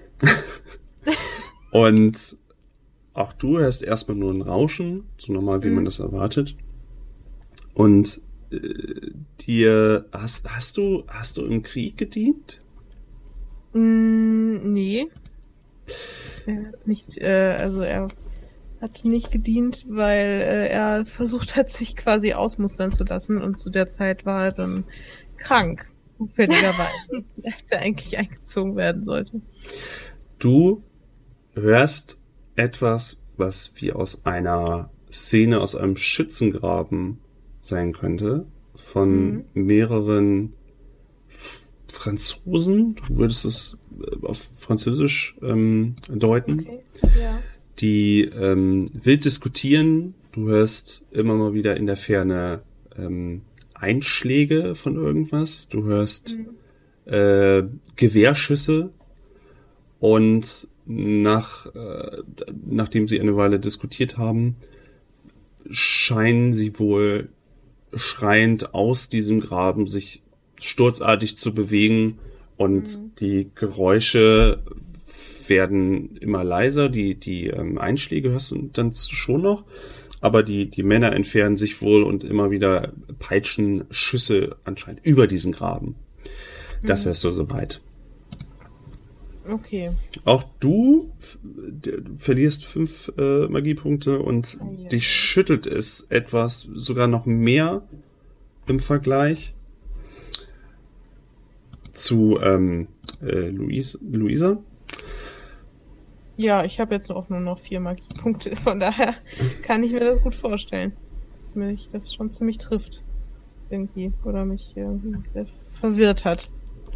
Und auch du hörst erstmal nur ein Rauschen, so normal, wie Mhm. man das erwartet. Und äh, dir, hast, hast du, hast du im Krieg gedient? Mm, nee. Er hat nicht, äh, also er hat nicht gedient, weil äh, er versucht hat, sich quasi ausmustern zu lassen und zu der Zeit war er dann krank, zufälligerweise, als er eigentlich eingezogen werden sollte. Du hörst etwas, was wie aus einer Szene aus einem Schützengraben sein könnte, von Mhm. mehreren F- Franzosen, du würdest es äh, auf Französisch ähm, deuten, Okay, ja. die ähm, wild diskutieren. Du hörst immer mal wieder in der Ferne ähm, Einschläge von irgendwas. Du hörst Mhm. äh, Gewehrschüsse und nach, äh, nachdem sie eine Weile diskutiert haben, scheinen sie wohl schreiend aus diesem Graben sich sturzartig zu bewegen und Mhm. die Geräusche werden immer leiser, die, die ähm, Einschläge hörst du dann schon noch, aber die, die Männer entfernen sich wohl und immer wieder peitschen Schüsse anscheinend über diesen Graben. Das Mhm. hörst du soweit. Okay. Auch du f- d- verlierst fünf äh, Magiepunkte und Ah, ja. dich schüttelt es etwas, sogar noch mehr im Vergleich zu ähm, äh, Luis, Luisa. Ja, ich habe jetzt auch nur noch vier Magiepunkte, von daher kann ich mir das gut vorstellen, dass mich das schon ziemlich trifft. Irgendwie. Oder mich irgendwie sehr verwirrt hat.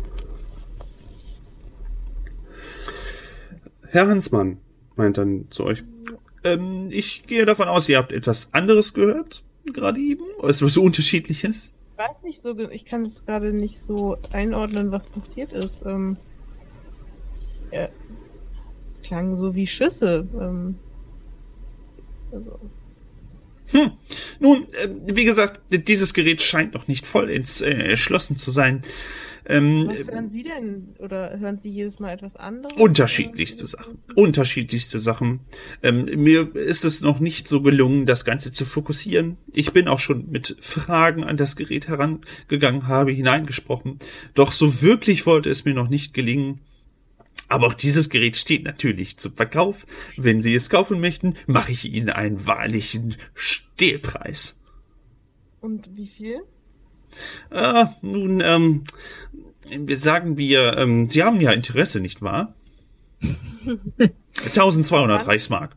Herr Hansmann meint dann zu euch. Ähm, ich gehe davon aus, ihr habt etwas anderes gehört, gerade eben. Oder ist was so Unterschiedliches? Ich weiß nicht so, ge- ich kann es gerade nicht so einordnen, was passiert ist. Ähm, ja, es klang so wie Schüsse. Ähm, also, Hm. Nun, äh, wie gesagt, dieses Gerät scheint noch nicht vollends äh, erschlossen zu sein. Ähm, was hören Sie denn? Oder hören Sie jedes Mal etwas anderes? Unterschiedlichste Oder- Sachen. Unterschiedlichste Sachen. Ähm, mir ist es noch nicht so gelungen, das Ganze zu fokussieren. Ich bin auch schon mit Fragen an das Gerät herangegangen, habe hineingesprochen. Doch so wirklich wollte es mir noch nicht gelingen. Aber auch dieses Gerät steht natürlich zum Verkauf. Wenn Sie es kaufen möchten, mache ich Ihnen einen wahrlichen Stehlpreis. Und wie viel? Ah, nun, ähm, wir sagen wir, ähm, Sie haben ja Interesse, nicht wahr? eintausendzweihundert Reichsmark.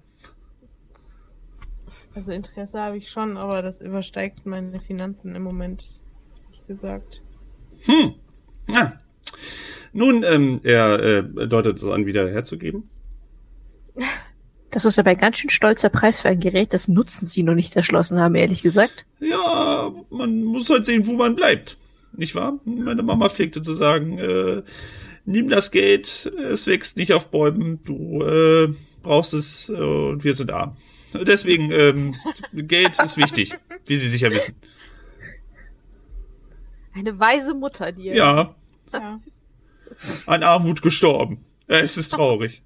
Also Interesse habe ich schon, aber das übersteigt meine Finanzen im Moment, ehrlich gesagt. Hm. Ja. Nun, ähm, er äh, deutet es an, wieder herzugeben. Das ist aber ein ganz schön stolzer Preis für ein Gerät, das Nutzen sie noch nicht erschlossen haben, ehrlich gesagt. Ja, man muss halt sehen, wo man bleibt. Nicht wahr? Meine Mama pflegte zu sagen, äh, nimm das Geld, es wächst nicht auf Bäumen, du äh, brauchst es äh, und wir sind arm. Deswegen, ähm, Geld ist wichtig, wie Sie sicher wissen. Eine weise Mutter, die Ja, Ja. an Armut gestorben. Ja, es ist traurig.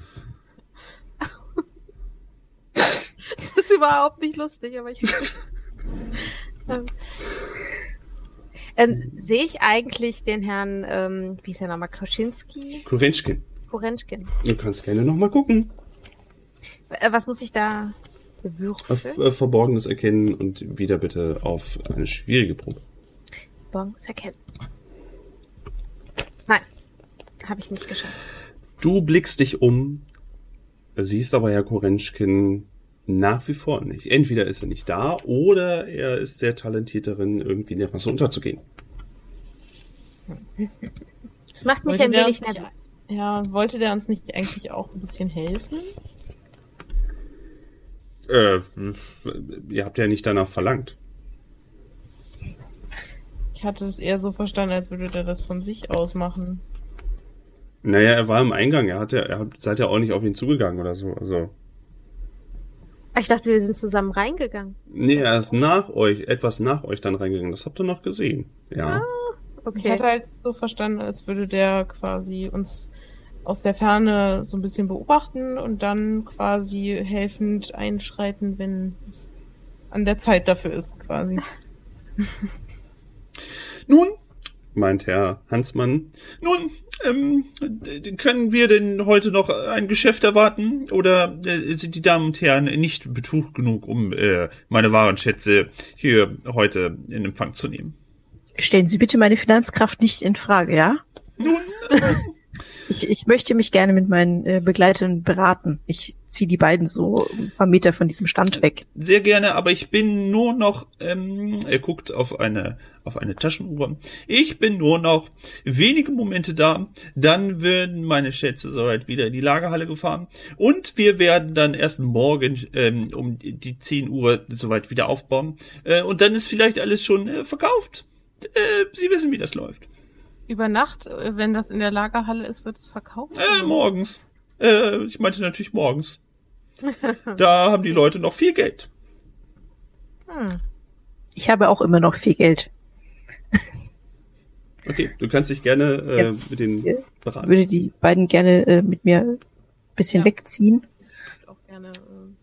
Das ist überhaupt nicht lustig, aber ich. ähm, ähm, sehe ich eigentlich den Herrn, ähm, wie ist der Name, Koschinski? Kurenschkin, Korenschkin. du kannst gerne noch mal gucken. Äh, was muss ich da Auf bewürfeln? äh, Verborgenes erkennen und wieder bitte auf eine schwierige Probe. Bons erkennen. Nein, habe ich nicht geschafft. Du blickst dich um, siehst aber Herr Korenschkin nach wie vor nicht. Entweder ist er nicht da oder er ist sehr talentiert darin, irgendwie in der Masse unterzugehen. Das macht mich Wollte ein der wenig uns nicht- nervös. Ja, wollte der uns nicht eigentlich auch ein bisschen helfen? Äh, ihr habt ja nicht danach verlangt. Ich hatte es eher so verstanden, als würde der das von sich aus machen. Naja, er war im Eingang, er hatte, er hat, seid ja auch nicht auf ihn zugegangen oder so. Also, Ich dachte, wir sind zusammen reingegangen. nee, er ist nach euch, etwas nach euch dann reingegangen. Das habt ihr noch gesehen. Ja. Ich Okay. hatte halt so verstanden, als würde der quasi uns aus der Ferne so ein bisschen beobachten und dann quasi helfend einschreiten, wenn es an der Zeit dafür ist, quasi. Nun, meint Herr Hansmann. nun, ähm, können wir denn heute noch ein Geschäft erwarten? Oder äh, sind die Damen und Herren nicht betucht genug, um äh, meine Warenschätze hier heute in Empfang zu nehmen? Stellen Sie bitte meine Finanzkraft nicht in Frage, ja? Nun, äh, Ich, ich möchte mich gerne mit meinen äh, Begleitern beraten. Ich ziehe die beiden so ein paar Meter von diesem Stand weg. sehr gerne, aber ich bin nur noch, ähm, er guckt auf eine, auf eine Taschenuhr. Ich bin nur noch wenige Momente da, dann werden meine Schätze soweit wieder in die Lagerhalle gefahren und wir werden dann erst morgen ähm, um die zehn Uhr soweit wieder aufbauen äh, und dann ist vielleicht alles schon äh, verkauft. Äh, Sie wissen, wie das läuft. Über Nacht, äh, wenn das in der Lagerhalle ist, wird es verkauft? Äh, morgens. Äh, ich meinte natürlich morgens. Da haben die Leute noch viel Geld. Hm. Ich habe auch immer noch viel Geld. Okay, du kannst dich gerne äh, Ja. mit den Ja. beraten. Würde die beiden gerne äh, mit mir ein bisschen Ja. wegziehen. Ich würd auch gerne.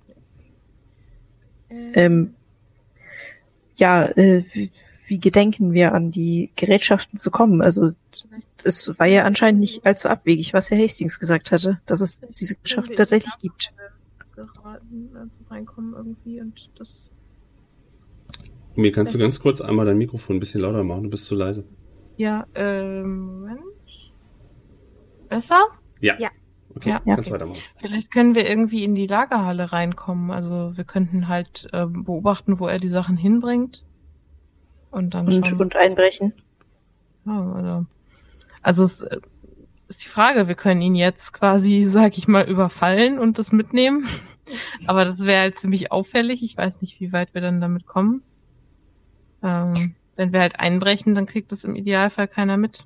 Äh, äh, Ähm, ja, äh, wie, wie gedenken wir an die Gerätschaften zu kommen? Also es war ja anscheinend nicht allzu abwegig, was Herr Hastings gesagt hatte, dass es diese Gerätschaften tatsächlich gibt. geraten, also reinkommen irgendwie und das. Mir kannst du ganz kurz einmal dein Mikrofon ein bisschen lauter machen, du bist zu leise. Ja, ähm, Moment. Besser? Ja. Ja. Okay, Ja. kannst Okay. weitermachen. Vielleicht können wir irgendwie in die Lagerhalle reinkommen. Also wir könnten halt ähm, beobachten, wo er die Sachen hinbringt. Und dann Und, schauen. und einbrechen. Ja, also, also es äh, ist die Frage, wir können ihn jetzt quasi, sag ich mal, überfallen und das mitnehmen. Aber das wäre halt ziemlich auffällig. Ich weiß nicht, wie weit wir dann damit kommen. Ähm, wenn wir halt einbrechen, dann kriegt das im Idealfall keiner mit.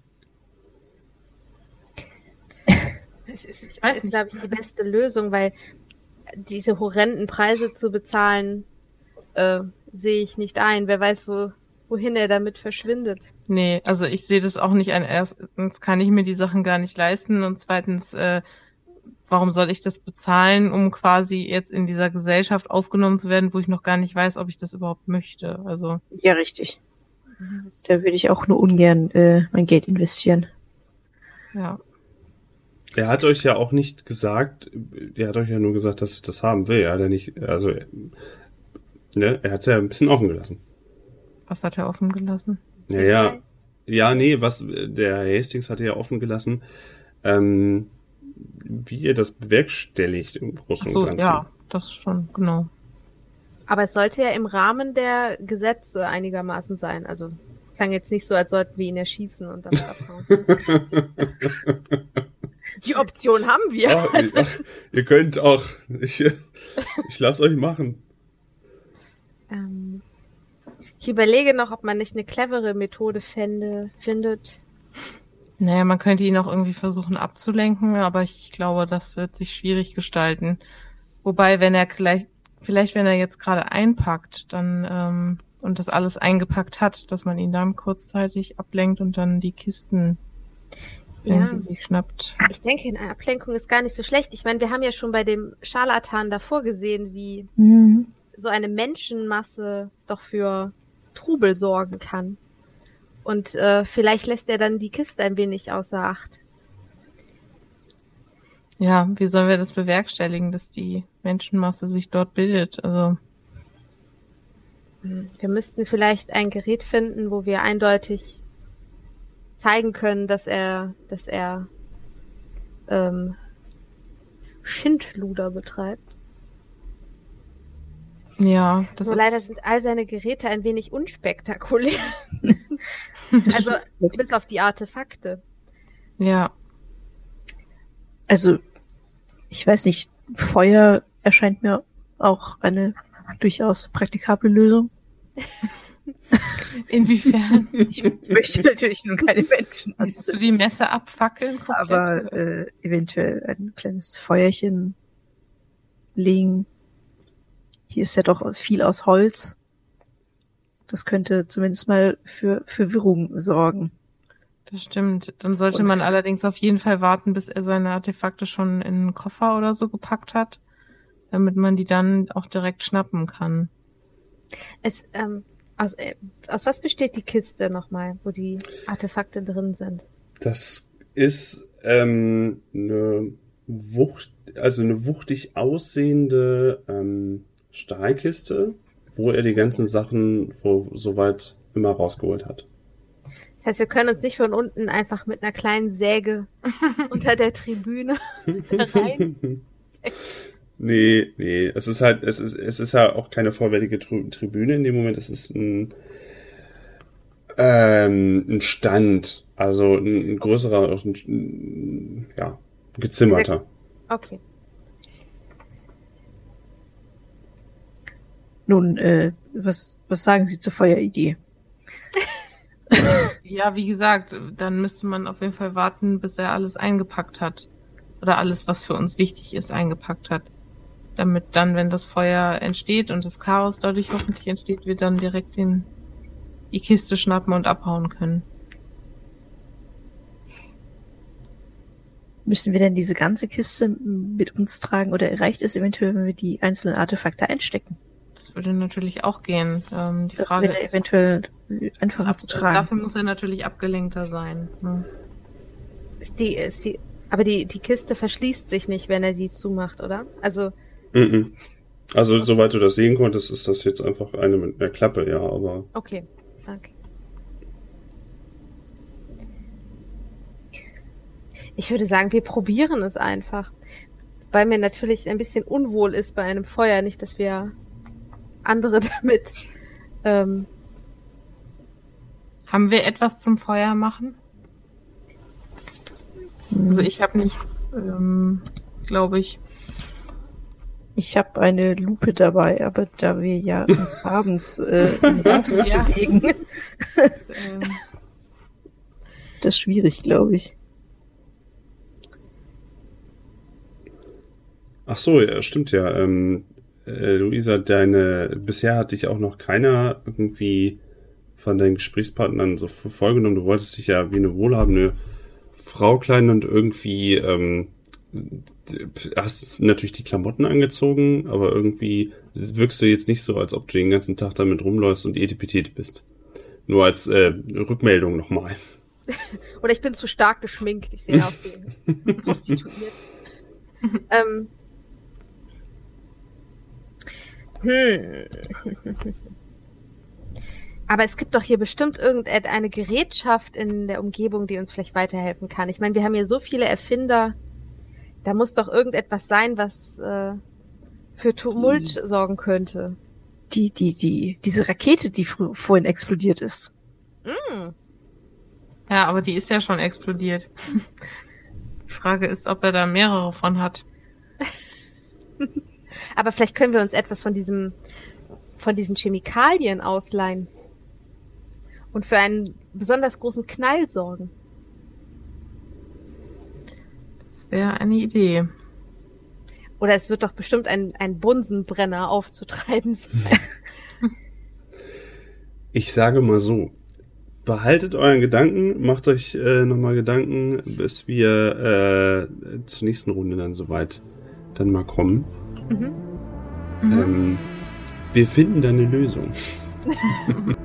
Es ist, Ich weiß ist nicht. glaube ich, die beste Lösung, weil diese horrenden Preise zu bezahlen, äh, sehe ich nicht ein. Wer weiß, wo, wohin er damit verschwindet. Nee, also ich sehe das auch nicht ein. Erstens kann ich mir die Sachen gar nicht leisten und zweitens, äh, warum soll ich das bezahlen, um quasi jetzt in dieser Gesellschaft aufgenommen zu werden, wo ich noch gar nicht weiß, ob ich das überhaupt möchte. Also Ja, richtig. Da würde ich auch nur ungern äh, mein Geld investieren. ja. Er hat euch ja auch nicht gesagt, er hat euch ja nur gesagt, dass er das haben will. Er hat ja nicht, also, ne, er hat es ja ein bisschen offen gelassen. Was hat er offen gelassen? Ja, ja. Ja, nee, was, der Hastings hatte ja offen gelassen, ähm, wie ihr das bewerkstelligt im Ach Großen so, und Ganzen. ja, das schon, genau. Aber es sollte ja im Rahmen der Gesetze einigermaßen sein. Also klang jetzt nicht so, als sollten wir ihn erschießen und dann abhauen. Die Option haben wir. Ach, ihr, ach, ihr könnt auch, ich, ich lasse euch machen. Ähm, ich überlege noch, ob man nicht eine clevere Methode fände, findet. Naja, man könnte ihn auch irgendwie versuchen abzulenken, aber ich glaube, das wird sich schwierig gestalten. Wobei, wenn er vielleicht, vielleicht wenn er jetzt gerade einpackt, dann ähm, und das alles eingepackt hat, dass man ihn dann kurzzeitig ablenkt und dann die Kisten Ja, irgendwie sich schnappt. ich denke, eine Ablenkung ist gar nicht so schlecht. Ich meine, wir haben ja schon bei dem Scharlatan davor gesehen, wie Mhm. so eine Menschenmasse doch für Trubel sorgen kann. Und äh, vielleicht lässt er dann die Kiste ein wenig außer Acht. Ja, wie sollen wir das bewerkstelligen, dass die Menschenmasse sich dort bildet? Also Wir müssten vielleicht ein Gerät finden, wo wir eindeutig zeigen können, dass er, dass er ähm, Schindluder betreibt. ja, das Nur ist leider sind all seine Geräte ein wenig unspektakulär. Also bis auf die Artefakte. ja. Also, ich weiß nicht, Feuer erscheint mir auch eine durchaus praktikable Lösung. Inwiefern? Ich möchte natürlich nun keine Menschen Willst du anzünden, die Messe abfackeln? komplett? aber äh, eventuell ein kleines Feuerchen legen. Hier ist ja doch viel aus Holz. Das könnte zumindest mal für Verwirrung sorgen. Das stimmt. Dann sollte Und man für- allerdings auf jeden Fall warten, bis er seine Artefakte schon in einen Koffer oder so gepackt hat, damit man die dann auch direkt schnappen kann. Es, ähm, Aus, äh, aus was besteht die Kiste nochmal, wo die Artefakte drin sind? Das ist ähm, eine Wucht, also eine wuchtig aussehende ähm, Stahlkiste, wo er die ganzen Sachen wo, soweit immer rausgeholt hat. Das heißt, wir können uns nicht von unten einfach mit einer kleinen Säge unter der Tribüne rein. Nee, nee, es ist halt, es ist, es ist ja auch keine vollwertige Tri- Tribüne in dem Moment, es ist ein, ähm, ein Stand, also ein, ein größerer, ein, ja, gezimmerter. Okay. Nun, äh, was, was sagen Sie zur Feueridee? Ja, wie gesagt, dann müsste man auf jeden Fall warten, bis er alles eingepackt hat. Oder alles, was für uns wichtig ist, eingepackt hat. Damit dann, wenn das Feuer entsteht und das Chaos dadurch hoffentlich entsteht, wir dann direkt den, die Kiste schnappen und abhauen können. Müssen wir denn diese ganze Kiste mit uns tragen oder reicht es eventuell, wenn wir die einzelnen Artefakte einstecken? Das würde natürlich auch gehen. Ähm, die Das Frage wäre ist, eventuell einfacher zu tragen. dafür muss er natürlich abgelenkter sein. Ne? Ist die, ist die, aber die, die Kiste verschließt sich nicht, wenn er die zumacht, oder? Also, Mhm. Also, soweit du das sehen konntest, ist das jetzt einfach eine mit einer Klappe, ja, aber. okay. Okay. Ich würde sagen, wir probieren es einfach. Weil mir natürlich ein bisschen unwohl ist bei einem Feuer. Nicht, dass wir andere damit... Ähm, Haben wir etwas zum Feuer machen? Also ich habe nichts, ähm, glaube ich. Ich habe eine Lupe dabei, aber da wir ja uns abends äh, im Herbst Ja. bewegen, Ähm, das ist schwierig, glaube ich. Ach so, ja, stimmt ja. Ähm, äh, Luisa, deine, bisher hat dich auch noch keiner irgendwie von deinen Gesprächspartnern so für voll genommen. Du wolltest dich ja wie eine wohlhabende Frau kleiden und irgendwie, ähm, hast natürlich die Klamotten angezogen, aber irgendwie wirkst du jetzt nicht so, als ob du den ganzen Tag damit rumläufst und etipetete bist. Nur als äh, Rückmeldung nochmal. oder ich bin zu stark geschminkt. Ich sehe aus wie prostituiert. ähm, hm. Aber es gibt doch hier bestimmt irgendeine Gerätschaft in der Umgebung, die uns vielleicht weiterhelfen kann. Ich meine, wir haben hier so viele Erfinder. Da muss doch irgendetwas sein, was äh, für Tumult Die- sorgen könnte. Die, die, die, diese Rakete, die frü- vorhin explodiert ist. Mm. ja, aber die ist ja schon explodiert. Die Frage ist, ob er da mehrere von hat. Aber vielleicht können wir uns etwas von diesem, von diesen Chemikalien ausleihen. Und für einen besonders großen Knall sorgen. Das wäre eine Idee. Oder es wird doch bestimmt ein, ein Bunsenbrenner aufzutreiben sein. Ich sage mal so, behaltet euren Gedanken, macht euch äh, nochmal Gedanken, bis wir äh, zur nächsten Runde dann soweit dann mal kommen. Mhm. Mhm. Ähm, wir finden da eine Lösung.